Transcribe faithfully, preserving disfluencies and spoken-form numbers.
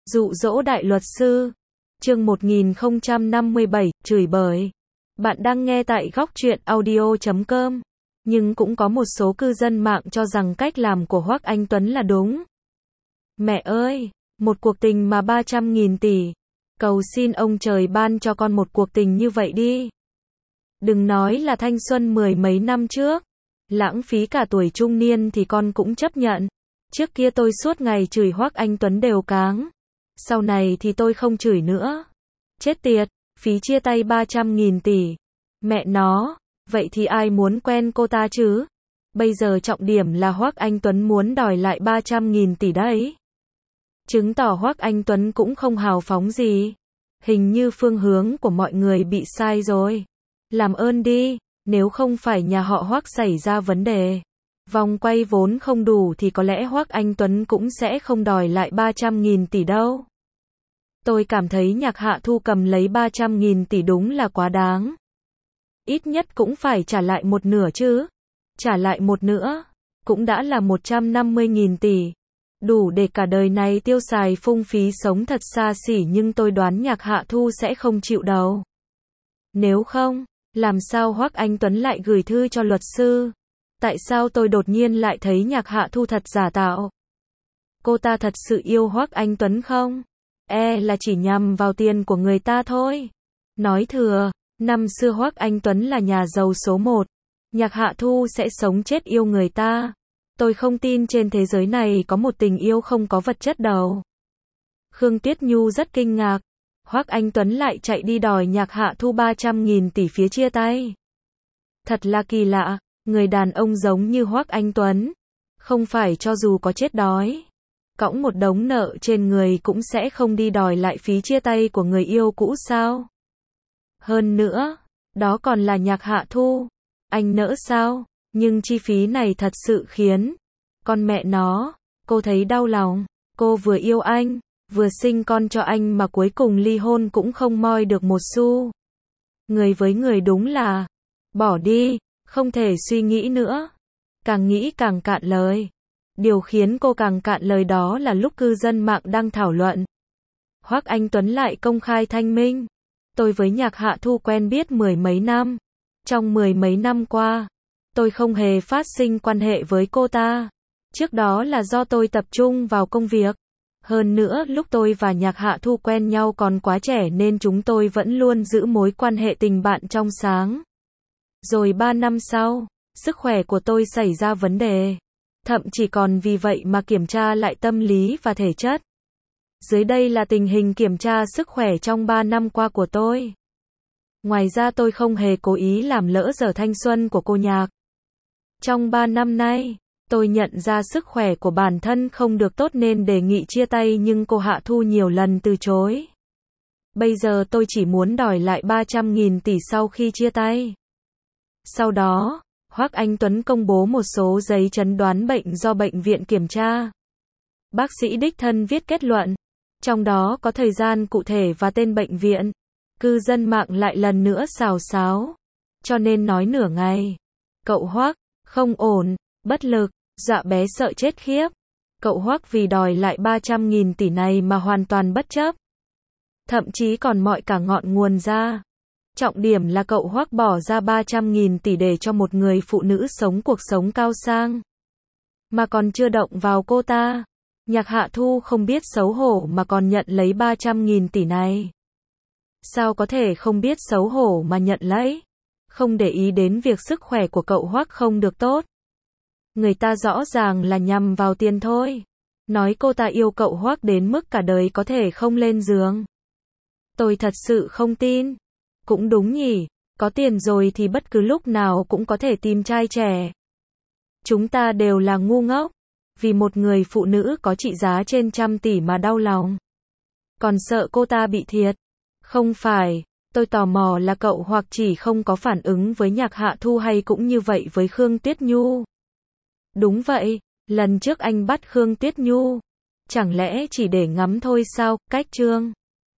Dụ dỗ đại luật sư. Chương một nghìn không trăm năm mươi bảy, chửi bới. Bạn đang nghe tại góc truyện audio chấm com. Nhưng cũng có một số cư dân mạng cho rằng cách làm của Hoắc Anh Tuấn là đúng. Mẹ ơi, một cuộc tình mà ba trăm nghìn tỷ. Cầu xin ông trời ban cho con một cuộc tình như vậy đi. Đừng nói là thanh xuân mười mấy năm trước. Lãng phí cả tuổi trung niên thì con cũng chấp nhận. Trước kia tôi suốt ngày chửi Hoắc Anh Tuấn đều cáng. Sau này thì tôi không chửi nữa. Chết tiệt, phí chia tay ba trăm nghìn tỷ. Mẹ nó, vậy thì ai muốn quen cô ta chứ? Bây giờ trọng điểm là Hoắc Anh Tuấn muốn đòi lại ba trăm nghìn tỷ đấy. Chứng tỏ Hoắc Anh Tuấn cũng không hào phóng gì. Hình như phương hướng của mọi người bị sai rồi. Làm ơn đi, nếu không phải nhà họ Hoắc xảy ra vấn đề. Vòng quay vốn không đủ thì có lẽ Hoắc Anh Tuấn cũng sẽ không đòi lại ba trăm nghìn tỷ đâu. Tôi cảm thấy Nhạc Hạ Thu cầm lấy ba trăm nghìn tỷ đúng là quá đáng. Ít nhất cũng phải trả lại một nửa chứ. Trả lại một nữa, cũng đã là một trăm năm mươi nghìn tỷ. Đủ để cả đời này tiêu xài phung phí sống thật xa xỉ, nhưng tôi đoán Nhạc Hạ Thu sẽ không chịu đâu. Nếu không, làm sao Hoắc Anh Tuấn lại gửi thư cho luật sư? Tại sao tôi đột nhiên lại thấy Nhạc Hạ Thu thật giả tạo? Cô ta thật sự yêu Hoắc Anh Tuấn không? E là chỉ nhằm vào tiền của người ta thôi. Nói thừa, năm xưa Hoắc Anh Tuấn là nhà giàu số một. Nhạc Hạ Thu sẽ sống chết yêu người ta. Tôi không tin trên thế giới này có một tình yêu không có vật chất đâu. Khương Tuyết Nhu rất kinh ngạc. Hoắc Anh Tuấn lại chạy đi đòi Nhạc Hạ Thu ba trăm nghìn tỷ phía chia tay. Thật là kỳ lạ, người đàn ông giống như Hoắc Anh Tuấn. Không phải cho dù có chết đói, cõng một đống nợ trên người cũng sẽ không đi đòi lại phí chia tay của người yêu cũ sao? Hơn nữa, đó còn là Nhạc Hạ Thu. Anh nỡ sao? Nhưng chi phí này thật sự khiến con mẹ nó, cô thấy đau lòng. Cô vừa yêu anh, vừa sinh con cho anh mà cuối cùng ly hôn cũng không moi được một xu. Người với người đúng là bỏ đi, không thể suy nghĩ nữa. Càng nghĩ càng cạn lời. Điều khiến cô càng cạn lời đó là lúc cư dân mạng đang thảo luận. Hoắc Anh Tuấn lại công khai thanh minh. Tôi với Nhạc Hạ Thu quen biết mười mấy năm. Trong mười mấy năm qua, tôi không hề phát sinh quan hệ với cô ta. Trước đó là do tôi tập trung vào công việc. Hơn nữa lúc tôi và Nhạc Hạ Thu quen nhau còn quá trẻ nên chúng tôi vẫn luôn giữ mối quan hệ tình bạn trong sáng. Rồi ba năm sau, sức khỏe của tôi xảy ra vấn đề. Thậm chí còn vì vậy mà kiểm tra lại tâm lý và thể chất. Dưới đây là tình hình kiểm tra sức khỏe trong ba năm qua của tôi. Ngoài ra tôi không hề cố ý làm lỡ dở thanh xuân của cô Nhạc. Trong ba năm nay, tôi nhận ra sức khỏe của bản thân không được tốt nên đề nghị chia tay nhưng cô Hạ Thu nhiều lần từ chối. Bây giờ tôi chỉ muốn đòi lại ba trăm nghìn tỷ sau khi chia tay. Sau đó, Hoắc Anh Tuấn công bố một số giấy chẩn đoán bệnh do bệnh viện kiểm tra. Bác sĩ đích thân viết kết luận, trong đó có thời gian cụ thể và tên bệnh viện. Cư dân mạng lại lần nữa xào xáo, cho nên nói nửa ngày. Cậu Hoắc, không ổn, bất lực, dọa bé sợ chết khiếp. Cậu Hoắc vì đòi lại ba trăm nghìn tỷ này mà hoàn toàn bất chấp. Thậm chí còn mọi cả ngọn nguồn ra. Trọng điểm là cậu Hoắc bỏ ra ba trăm nghìn tỷ để cho một người phụ nữ sống cuộc sống cao sang. Mà còn chưa động vào cô ta. Nhạc Hạ Thu không biết xấu hổ mà còn nhận lấy ba trăm nghìn tỷ này. Sao có thể không biết xấu hổ mà nhận lấy? Không để ý đến việc sức khỏe của cậu Hoắc không được tốt. Người ta rõ ràng là nhằm vào tiền thôi. Nói cô ta yêu cậu Hoắc đến mức cả đời có thể không lên giường. Tôi thật sự không tin. Cũng đúng nhỉ, có tiền rồi thì bất cứ lúc nào cũng có thể tìm trai trẻ. Chúng ta đều là ngu ngốc. Vì một người phụ nữ có trị giá trên trăm tỷ mà đau lòng. Còn sợ cô ta bị thiệt. Không phải, tôi tò mò là cậu Hoắc chỉ không có phản ứng với Nhạc Hạ Thu hay cũng như vậy với Khương Tuyết Nhu. Đúng vậy, lần trước anh bắt Khương Tuyết Nhu. Chẳng lẽ chỉ để ngắm thôi sao? Cách chương